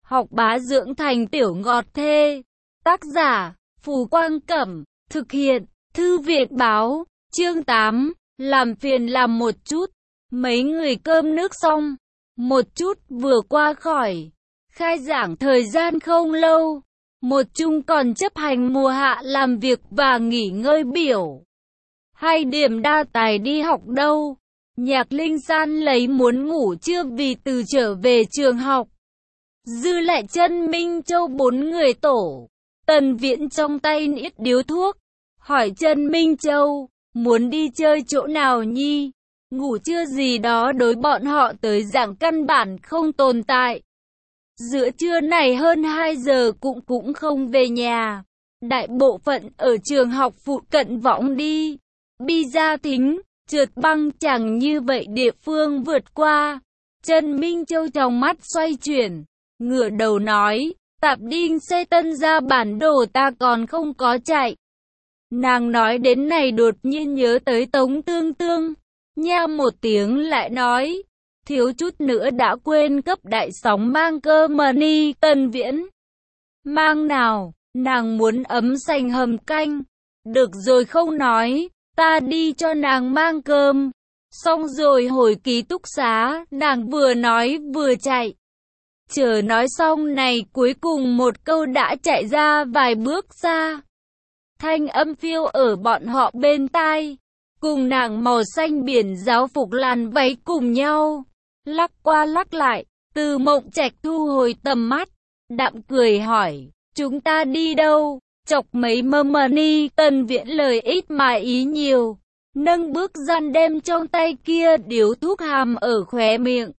học bá dưỡng thành tiểu ngọt thê. Tác giả, Phù Quang Cẩm, thực hiện, Thư viện báo, chương 8, làm phiền làm một chút. Mấy người cơm nước xong, một chút vừa qua khỏi khai giảng thời gian không lâu, một chung còn chấp hành mùa hạ làm việc và nghỉ ngơi biểu. Hay điểm đa tài đi học đâu. Nhạc Linh San lấy muốn ngủ trưa vì từ trở về trường học. Dư lại Chân Minh Châu bốn người tổ. Tần Viễn trong tay niết điếu thuốc, hỏi Chân Minh Châu, muốn đi chơi chỗ nào nhi? Ngủ trưa gì đó đối bọn họ tới dạng căn bản không tồn tại. Giữa trưa này hơn 2 giờ cũng không về nhà. Đại bộ phận ở trường học phụ cận võng đi. Bi Gia Thính, trượt băng chẳng như vậy địa phương vượt qua. Chân Minh Châu trong mắt xoay chuyển, ngửa đầu nói, tạp đinh xe tân ra bản đồ ta còn không có chạy. Nàng nói đến này đột nhiên nhớ tới Tống Tương Tương, nha một tiếng lại nói, thiếu chút nữa đã quên cấp đại sóng mang cơ mà ni. Tần Viễn, mang nào, nàng muốn ấm sành hầm canh, được rồi không nói, ta đi cho nàng mang cơm. Xong rồi hồi ký túc xá, nàng vừa nói vừa chạy. Chờ nói xong này cuối cùng một câu đã chạy ra vài bước xa. Thanh âm phiêu ở bọn họ bên tai, cùng nàng màu xanh biển giáo phục làn váy cùng nhau, lắc qua lắc lại. Từ Mộng Trạch thu hồi tầm mắt, đạm cười hỏi, chúng ta đi đâu? Chọc mấy mơ mờ ni. Tần Viễn lời ít mà ý nhiều, nâng bước gian đem trong tay kia điếu thuốc hàm ở khóe miệng.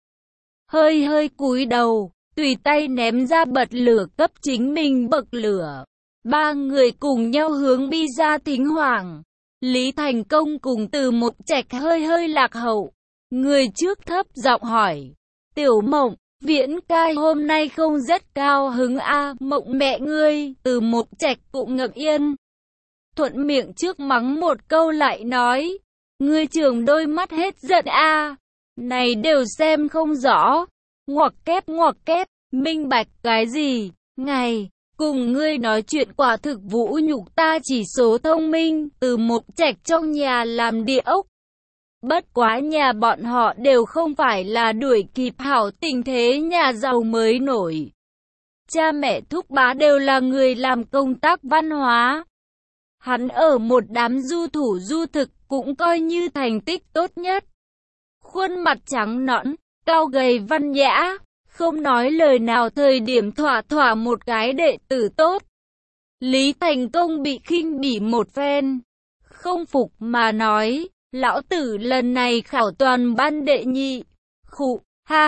Hơi cúi đầu, tùy tay ném ra bật lửa cấp chính mình bậc lửa. Ba người cùng nhau hướng Bi Gia Thính hoảng. Lý Thành Công cùng Từ Mộng Trạch hơi lạc hậu. Người trước thấp giọng hỏi, Tiểu Mộng, Viễn ca hôm nay không rất cao hứng a? Mộng mẹ ngươi. Từ Mộng Trạch cũng ngậm yên, thuận miệng trước mắng một câu lại nói, ngươi trưởng đôi mắt hết giận a, này đều xem không rõ. Ngoặc kép, minh bạch cái gì? Ngày cùng ngươi nói chuyện quả thực vũ nhục ta chỉ số thông minh. Từ Mộng Trạch trong nhà làm địa ốc, bất quá nhà bọn họ đều không phải là đuổi kịp hảo tình thế nhà giàu mới nổi. Cha mẹ thúc bá đều là người làm công tác văn hóa. Hắn ở một đám du thủ du thực cũng coi như thành tích tốt nhất. Khuôn mặt trắng nõn, cao gầy văn nhã, không nói lời nào, thời điểm thỏa một cái đệ tử tốt. Lý Thành Công bị khinh bỉ một phen, không phục mà nói, lão tử lần này khảo toàn ban đệ nhị. Khụ,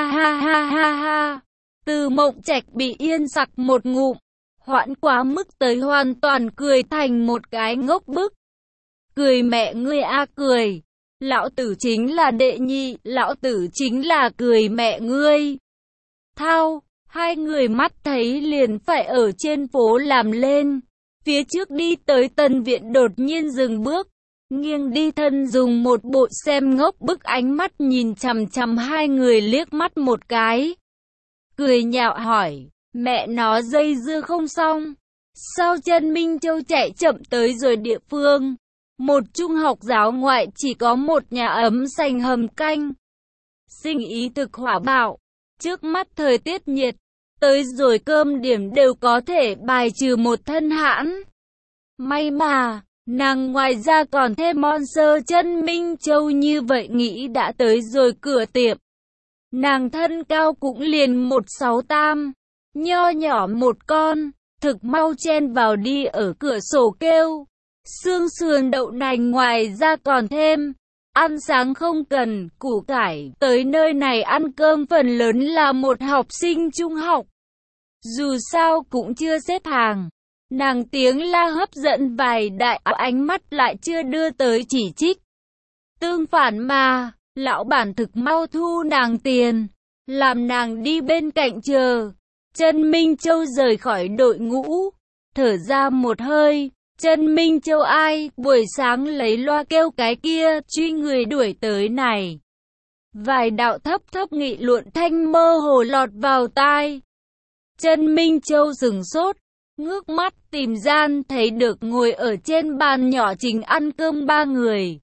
ha. Từ Mộng Trạch bị yên sặc một ngụm, hoãn quá mức tới hoàn toàn cười thành một cái ngốc bức. Cười mẹ ngươi a cười, lão tử chính là đệ nhị, lão tử chính là cười mẹ ngươi. Thao, hai người mắt thấy liền phải ở trên phố làm lên. Phía trước đi tới Tần Viễn đột nhiên dừng bước, nghiêng đi thân dùng một bộ xem ngốc bức ánh mắt nhìn chằm hai người liếc mắt một cái. Cười nhạo hỏi, mẹ nó dây dưa không xong. Sao Chân Minh Châu chạy chậm tới rồi địa phương? Một trung học giáo ngoại chỉ có một nhà ấm sành hầm canh. Sinh ý thực hỏa bạo, trước mắt thời tiết nhiệt, tới rồi cơm điểm đều có thể bài trừ một thân hãn. May mà, nàng ngoài ra còn thêm monster. Chân Minh Châu như vậy nghĩ đã tới rồi cửa tiệm. Nàng thân cao cũng liền 168, nho nhỏ một con, thực mau chen vào đi ở cửa sổ kêu. Xương sườn đậu nành ngoài ra còn thêm. Ăn sáng không cần, củ cải. Tới nơi này ăn cơm phần lớn là một học sinh trung học. Dù sao cũng chưa xếp hàng. Nàng tiếng la hấp dẫn vài đại ánh mắt lại chưa đưa tới chỉ trích. Tương phản mà, lão bản thực mau thu nàng tiền, làm nàng đi bên cạnh chờ. Chân Minh Châu rời khỏi đội ngũ, thở ra một hơi. Chân Minh Châu ai, buổi sáng lấy loa kêu cái kia, truy người đuổi tới này. Vài đạo thấp nghị luận thanh mơ hồ lọt vào tai. Trần Minh Châu sửng sốt, ngước mắt tìm gian thấy được ngồi ở trên bàn nhỏ chính ăn cơm 3 người.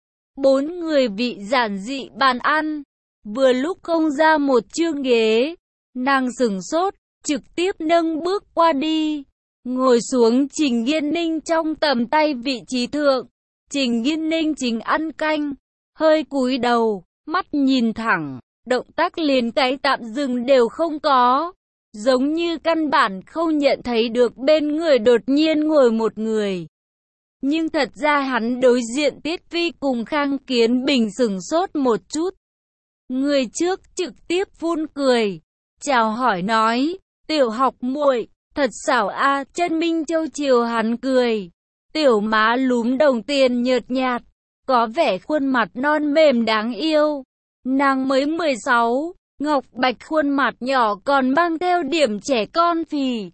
4 người vị giản dị bàn ăn, vừa lúc không ra một chương ghế. Nàng sửng sốt, trực tiếp nâng bước qua đi, ngồi xuống Trình Nghiên Ninh trong tầm tay vị trí thượng. Trình Nghiên Ninh chính ăn canh, hơi cúi đầu, mắt nhìn thẳng, động tác liền cái tạm dừng đều không có, giống như căn bản không nhận thấy được bên người đột nhiên ngồi một người. Nhưng thật ra hắn đối diện Tiết Phi cùng Khang Kiến Bình sửng sốt một chút. Người trước trực tiếp phun cười, chào hỏi nói, tiểu học muội, thật xảo a. Trần Minh Châu chiều hắn cười, tiểu má lúm đồng tiền nhợt nhạt, có vẻ khuôn mặt non mềm đáng yêu. Nàng mới 16, ngọc bạch khuôn mặt nhỏ còn mang theo điểm trẻ con phì.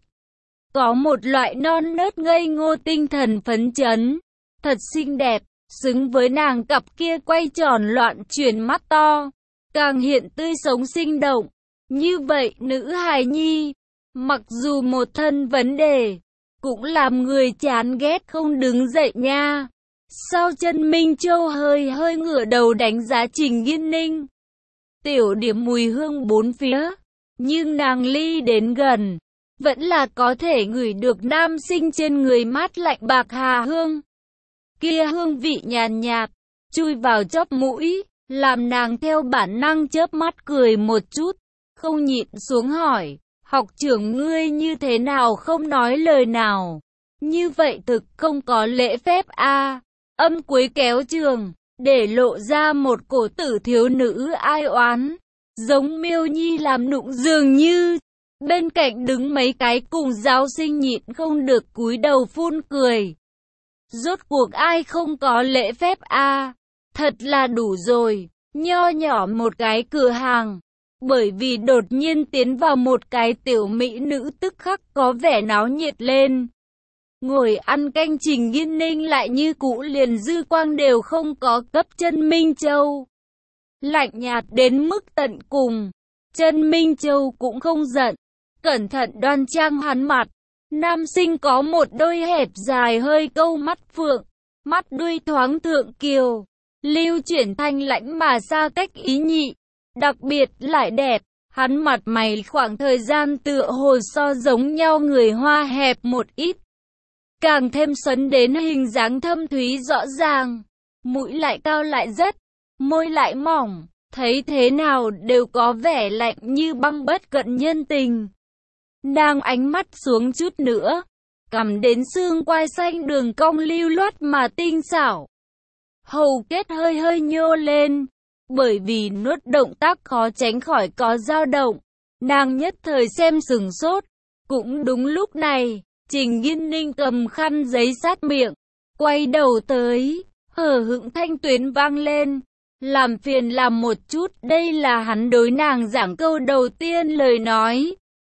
Có một loại non nớt ngây ngô tinh thần phấn chấn, thật xinh đẹp, xứng với nàng cặp kia quay tròn loạn chuyển mắt to, càng hiện tươi sống sinh động. Như vậy nữ hài nhi, mặc dù một thân vấn đề, cũng làm người chán ghét không đứng dậy nha. Sau Trần Minh Châu hơi ngửa đầu đánh giá Trình Nghiên Ninh. Tiểu điểm mùi hương bốn phía, nhưng nàng ly đến gần, vẫn là có thể ngửi được nam sinh trên người mát lạnh bạc hà hương. Kia hương vị nhàn nhạt, chui vào chóp mũi, làm nàng theo bản năng chớp mắt cười một chút, không nhịn xuống hỏi, học trưởng ngươi như thế nào không nói lời nào, như vậy thực không có lễ phép a. Âm cuối kéo trường, để lộ ra một cổ tử thiếu nữ ai oán, giống Miêu Nhi làm nụng dường như. Bên cạnh đứng mấy cái cùng giáo sinh nhịn không được cúi đầu phun cười. Rốt cuộc ai không có lễ phép a? Thật là đủ rồi, nho nhỏ một cái cửa hàng, bởi vì đột nhiên tiến vào một cái tiểu mỹ nữ tức khắc có vẻ náo nhiệt lên. Ngồi ăn canh Trình Nghiên Ninh lại như cũ liền dư quang đều không có cấp Trần Minh Châu. Lạnh nhạt đến mức tận cùng, Trần Minh Châu cũng không giận, cẩn thận đoan trang hắn mặt. Nam sinh có một đôi hẹp dài hơi câu mắt phượng, mắt đuôi thoáng thượng kiều, lưu chuyển thanh lãnh mà xa cách ý nhị, đặc biệt lại đẹp. Hắn mặt mày khoảng thời gian tựa hồ so giống nhau người Hoa hẹp một ít, càng thêm xoắn đến hình dáng thâm thúy rõ ràng, mũi lại cao lại rất, môi lại mỏng, thấy thế nào đều có vẻ lạnh như băng bất cận nhân tình. Nàng ánh mắt xuống chút nữa, cằm đến xương quai xanh đường cong lưu loát mà tinh xảo. Hầu kết hơi nhô lên, bởi vì nuốt động tác khó tránh khỏi có dao động. Nàng nhất thời xem sửng sốt. Cũng đúng lúc này, Trình Nghiên Ninh cầm khăn giấy sát miệng, quay đầu tới, hở hững thanh tuyến vang lên. Làm phiền làm một chút, đây là hắn đối nàng giảng câu đầu tiên lời nói.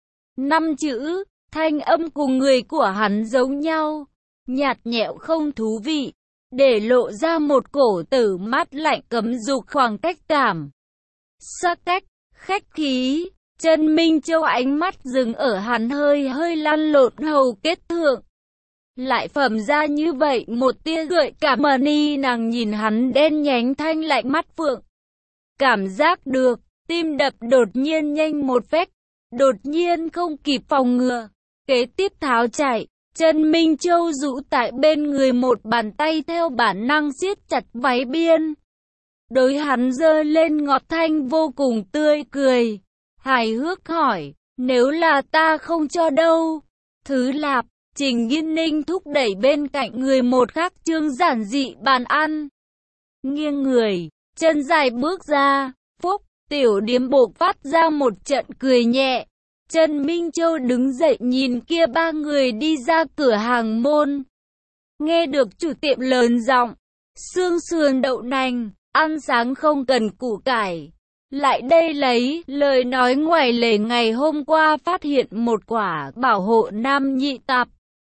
5 chữ, thanh âm cùng người của hắn giống nhau, nhạt nhẽo không thú vị, để lộ ra một cổ tử mát lạnh cấm dục khoảng cách cảm. Sắc cách, khách khí, Trần Minh Châu ánh mắt dừng ở hắn hơi lăn lộn hầu kết thượng. Lại phẩm ra như vậy một tia gợi cảm mà ni nàng nhìn hắn đen nhánh thanh lạnh mắt phượng. Cảm giác được, tim đập đột nhiên nhanh một phách, đột nhiên không kịp phòng ngừa. Kế tiếp tháo chạy, Trần Minh Châu rũ tại bên người một bàn tay theo bản năng siết chặt váy biên. Đối hắn giơ lên ngọt thanh vô cùng tươi cười, hài hước hỏi, nếu là ta không cho đâu. Thứ lạp, Trình Nghiên Ninh thúc đẩy bên cạnh người một khắc trương giản dị bàn ăn. Nghiêng người, chân dài bước ra, phúc, tiểu điếm bộc phát ra một trận cười nhẹ. Trần Minh Châu đứng dậy nhìn kia 3 người đi ra cửa hàng môn. Nghe được chủ tiệm lớn giọng, xương sườn đậu nành, ăn sáng không cần củ cải. Lại đây lấy, lời nói ngoài lề ngày hôm qua phát hiện một quả bảo hộ nam nhị tạp.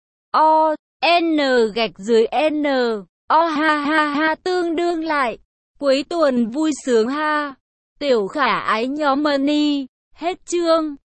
O, N gạch dưới N, O ha ha ha tương đương lại. Cuối tuần vui sướng ha. Tiểu khả ái nhóm money, hết chương.